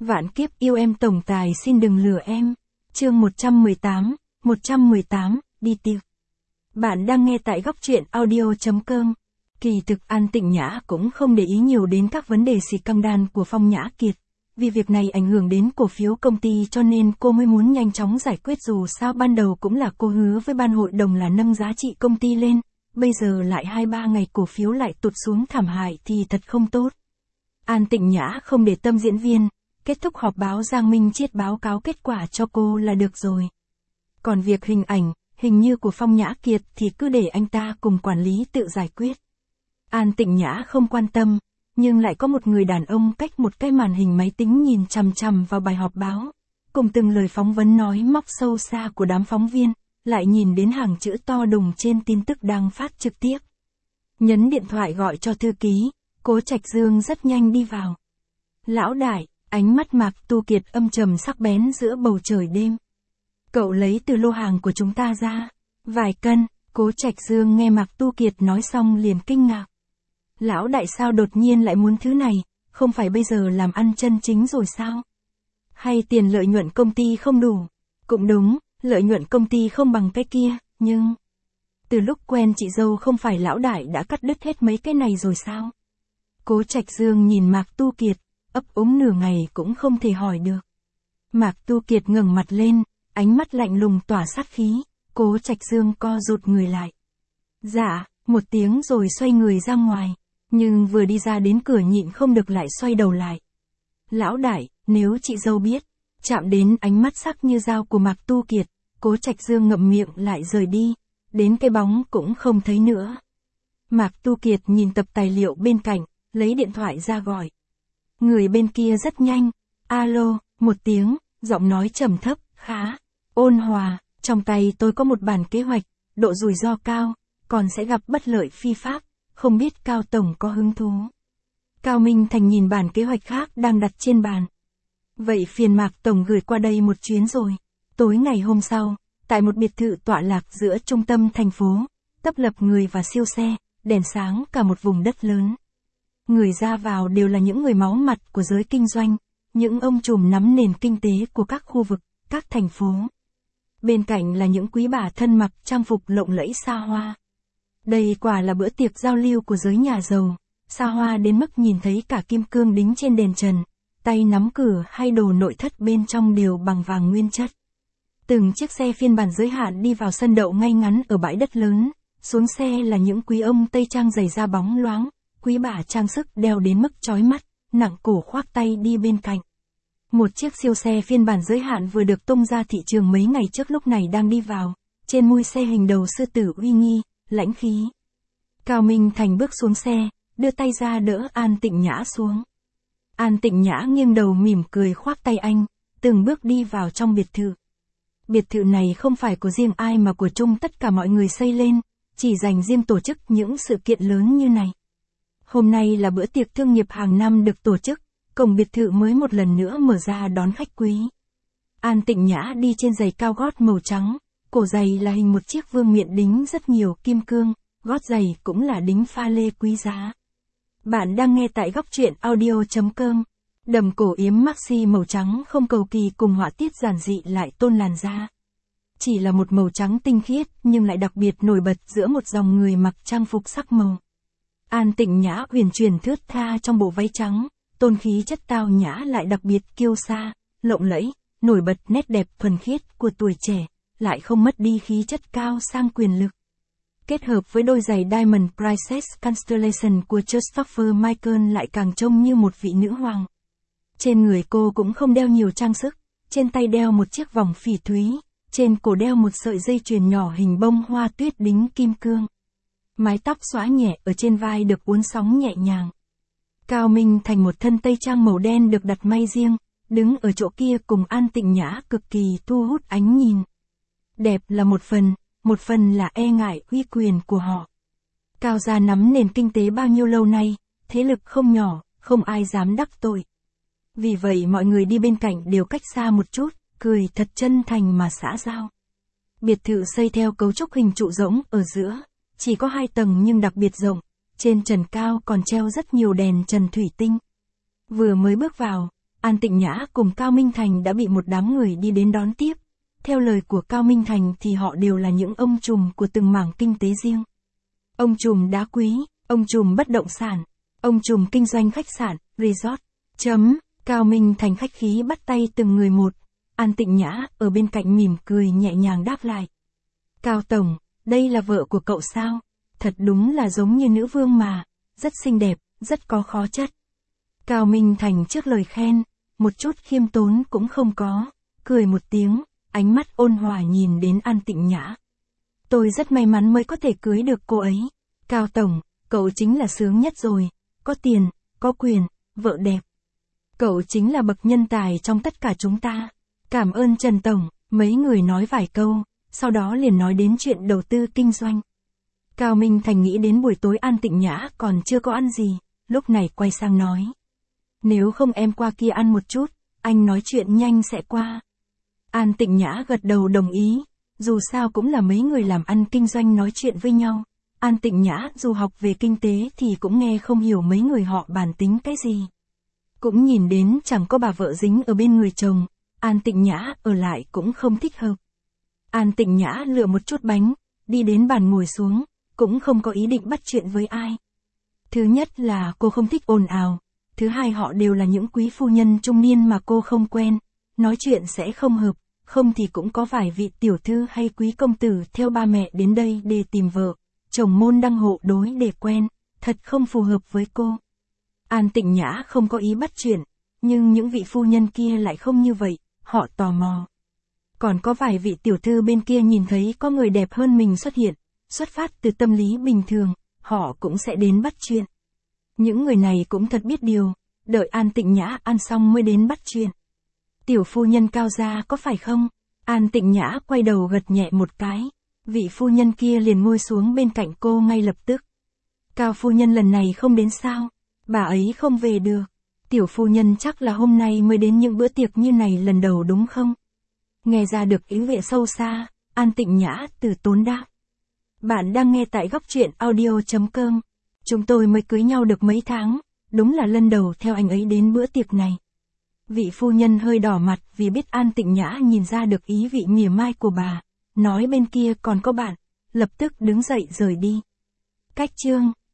Vạn kiếp yêu em tổng tài xin đừng lừa em. Chương 118, đi tiệc. Bạn đang nghe tại góc truyện audio.com. Kỳ thực An Tịnh Nhã cũng không để ý nhiều đến các vấn đề xì căng đan của Phong Nhã Kiệt. Vì việc này ảnh hưởng đến cổ phiếu công ty cho nên cô mới muốn nhanh chóng giải quyết, dù sao ban đầu cũng là cô hứa với ban hội đồng là nâng giá trị công ty lên. Bây giờ lại 2-3 ngày cổ phiếu lại tụt xuống thảm hại thì thật không tốt. An Tịnh Nhã không để tâm diễn viên. Kết thúc họp báo Giang Minh Chiết báo cáo kết quả cho cô là được rồi. Còn việc hình ảnh, hình như của Phong Nhã Kiệt thì cứ để anh ta cùng quản lý tự giải quyết. An Tịnh Nhã không quan tâm, nhưng lại có một người đàn ông cách một cái màn hình máy tính nhìn chằm chằm vào bài họp báo. Cùng từng lời phỏng vấn nói móc sâu xa của đám phóng viên, lại nhìn đến hàng chữ to đùng trên tin tức đang phát trực tiếp. Nhấn điện thoại gọi cho thư ký, Cố Trạch Dương rất nhanh đi vào. Lão đại. Ánh mắt Mạc Tu Kiệt âm trầm sắc bén giữa bầu trời đêm. Cậu lấy từ lô hàng của chúng ta ra vài cân. Cố Trạch Dương nghe Mạc Tu Kiệt nói xong liền kinh ngạc. Lão đại sao đột nhiên lại muốn thứ này, không phải bây giờ làm ăn chân chính rồi sao? Hay tiền lợi nhuận công ty không đủ? Cũng đúng, lợi nhuận công ty không bằng cái kia, nhưng... Từ lúc quen chị dâu không phải lão đại đã cắt đứt hết mấy cái này rồi sao? Cố Trạch Dương nhìn Mạc Tu Kiệt. Ấp úng nửa ngày cũng không thể hỏi được. Mạc Tu Kiệt ngẩng mặt lên, ánh mắt lạnh lùng tỏa sát khí. Cố Trạch Dương co rụt người lại. Dạ, một tiếng rồi xoay người ra ngoài. Nhưng vừa đi ra đến cửa nhịn không được lại xoay đầu lại. Lão đại, nếu chị dâu biết. Chạm đến ánh mắt sắc như dao của Mạc Tu Kiệt, Cố Trạch Dương ngậm miệng lại rời đi. Đến cái bóng cũng không thấy nữa. Mạc Tu Kiệt nhìn tập tài liệu bên cạnh, lấy điện thoại ra gọi. Người bên kia rất nhanh. Alo, một tiếng, giọng nói trầm thấp, khá ôn hòa. Trong tay tôi có một bản kế hoạch, độ rủi ro cao, còn sẽ gặp bất lợi phi pháp, không biết Cao Tổng có hứng thú. Cao Minh Thành nhìn bản kế hoạch khác đang đặt trên bàn. Vậy phiền Mạc Tổng gửi qua đây một chuyến rồi. Tối ngày hôm sau, tại một biệt thự tọa lạc giữa trung tâm thành phố, tấp lập người và siêu xe, đèn sáng cả một vùng đất lớn. Người ra vào đều là những người máu mặt của giới kinh doanh, những ông trùm nắm nền kinh tế của các khu vực, các thành phố. Bên cạnh là những quý bà thân mặc trang phục lộng lẫy xa hoa. Đây quả là bữa tiệc giao lưu của giới nhà giàu, xa hoa đến mức nhìn thấy cả kim cương đính trên đền trần, tay nắm cửa hay đồ nội thất bên trong đều bằng vàng nguyên chất. Từng chiếc xe phiên bản giới hạn đi vào sân đậu ngay ngắn ở bãi đất lớn, xuống xe là những quý ông tây trang giày da bóng loáng. Quý bà trang sức đeo đến mức chói mắt, nặng cổ khoác tay đi bên cạnh. Một chiếc siêu xe phiên bản giới hạn vừa được tung ra thị trường mấy ngày trước lúc này đang đi vào. Trên mui xe hình đầu sư tử uy nghi, lãnh khí. Cao Minh Thành bước xuống xe, đưa tay ra đỡ An Tịnh Nhã xuống. An Tịnh Nhã nghiêng đầu mỉm cười khoác tay anh, từng bước đi vào trong biệt thự. Biệt thự này không phải của riêng ai mà của chung tất cả mọi người xây lên, chỉ dành riêng tổ chức những sự kiện lớn như này. Hôm nay là bữa tiệc thương nghiệp hàng năm được tổ chức, cổng biệt thự mới một lần nữa mở ra đón khách quý. An Tịnh Nhã đi trên giày cao gót màu trắng, cổ giày là hình một chiếc vương miện đính rất nhiều kim cương, gót giày cũng là đính pha lê quý giá. Bạn đang nghe tại góc truyện audio.com. Đầm cổ yếm maxi màu trắng không cầu kỳ cùng họa tiết giản dị lại tôn làn da. Chỉ là một màu trắng tinh khiết nhưng lại đặc biệt nổi bật giữa một dòng người mặc trang phục sắc màu. An Tịnh Nhã uyển chuyển thướt tha trong bộ váy trắng, tôn khí chất tao nhã lại đặc biệt kiêu sa, lộng lẫy, nổi bật nét đẹp thuần khiết của tuổi trẻ, lại không mất đi khí chất cao sang quyền lực. Kết hợp với đôi giày Diamond Princess Constellation của Christopher Michael lại càng trông như một vị nữ hoàng. Trên người cô cũng không đeo nhiều trang sức, trên tay đeo một chiếc vòng phỉ thúy, trên cổ đeo một sợi dây chuyền nhỏ hình bông hoa tuyết đính kim cương. Mái tóc xõa nhẹ ở trên vai được uốn sóng nhẹ nhàng. Cao Minh Thành một thân tây trang màu đen được đặt may riêng, đứng ở chỗ kia cùng An Tịnh Nhã cực kỳ thu hút ánh nhìn. Đẹp là một phần là e ngại uy quyền của họ. Cao gia nắm nền kinh tế bao nhiêu lâu nay, thế lực không nhỏ, không ai dám đắc tội. Vì vậy mọi người đi bên cạnh đều cách xa một chút, cười thật chân thành mà xã giao. Biệt thự xây theo cấu trúc hình trụ rỗng ở giữa. Chỉ có 2 tầng nhưng đặc biệt rộng, trên trần cao còn treo rất nhiều đèn trần thủy tinh. Vừa mới bước vào, An Tịnh Nhã cùng Cao Minh Thành đã bị một đám người đi đến đón tiếp. Theo lời của Cao Minh Thành thì họ đều là những ông trùm của từng mảng kinh tế riêng. Ông trùm đá quý, ông trùm bất động sản, ông trùm kinh doanh khách sạn, resort. Cao Minh Thành khách khí bắt tay từng người một. An Tịnh Nhã ở bên cạnh mỉm cười nhẹ nhàng đáp lại. Cao Tổng, đây là vợ của cậu sao? Thật đúng là giống như nữ vương mà, rất xinh đẹp, rất có khí chất. Cao Minh Thành trước lời khen, một chút khiêm tốn cũng không có, cười một tiếng, ánh mắt ôn hòa nhìn đến An Tịnh Nhã. Tôi rất may mắn mới có thể cưới được cô ấy. Cao Tổng, cậu chính là sướng nhất rồi, có tiền, có quyền, vợ đẹp. Cậu chính là bậc nhân tài trong tất cả chúng ta. Cảm ơn Trần Tổng, mấy người nói vài câu, sau đó liền nói đến chuyện đầu tư kinh doanh. Cao Minh Thành nghĩ đến buổi tối An Tịnh Nhã còn chưa có ăn gì, lúc này quay sang nói. Nếu không em qua kia ăn một chút, anh nói chuyện nhanh sẽ qua. An Tịnh Nhã gật đầu đồng ý, dù sao cũng là mấy người làm ăn kinh doanh nói chuyện với nhau. An Tịnh Nhã dù học về kinh tế thì cũng nghe không hiểu mấy người họ bàn tính cái gì. Cũng nhìn đến chẳng có bà vợ dính ở bên người chồng, An Tịnh Nhã ở lại cũng không thích hợp. An Tịnh Nhã lựa một chút bánh, đi đến bàn ngồi xuống, cũng không có ý định bắt chuyện với ai. Thứ nhất là cô không thích ồn ào, thứ hai họ đều là những quý phu nhân trung niên mà cô không quen, nói chuyện sẽ không hợp, không thì cũng có vài vị tiểu thư hay quý công tử theo ba mẹ đến đây để tìm vợ, chồng môn đăng hộ đối để quen, thật không phù hợp với cô. An Tịnh Nhã không có ý bắt chuyện, nhưng những vị phu nhân kia lại không như vậy, họ tò mò. Còn có vài vị tiểu thư bên kia nhìn thấy có người đẹp hơn mình xuất hiện, xuất phát từ tâm lý bình thường, họ cũng sẽ đến bắt chuyện. Những người này cũng thật biết điều, đợi An Tịnh Nhã ăn xong mới đến bắt chuyện. Tiểu phu nhân Cao gia có phải không? An Tịnh Nhã quay đầu gật nhẹ một cái, vị phu nhân kia liền ngồi xuống bên cạnh cô ngay lập tức. Cao phu nhân lần này không đến sao? Bà ấy không về được. Tiểu phu nhân chắc là hôm nay mới đến những bữa tiệc như này lần đầu đúng không? Nghe ra được ý vị sâu xa, An Tịnh Nhã từ tốn đáp. Bạn đang nghe tại góc truyện audio.com. Chúng tôi mới cưới nhau được mấy tháng, đúng là lần đầu theo anh ấy đến bữa tiệc này. Vị phu nhân hơi đỏ mặt vì biết An Tịnh Nhã nhìn ra được ý vị mỉa mai của bà, nói bên kia còn có bạn, lập tức đứng dậy rời đi. Cách chương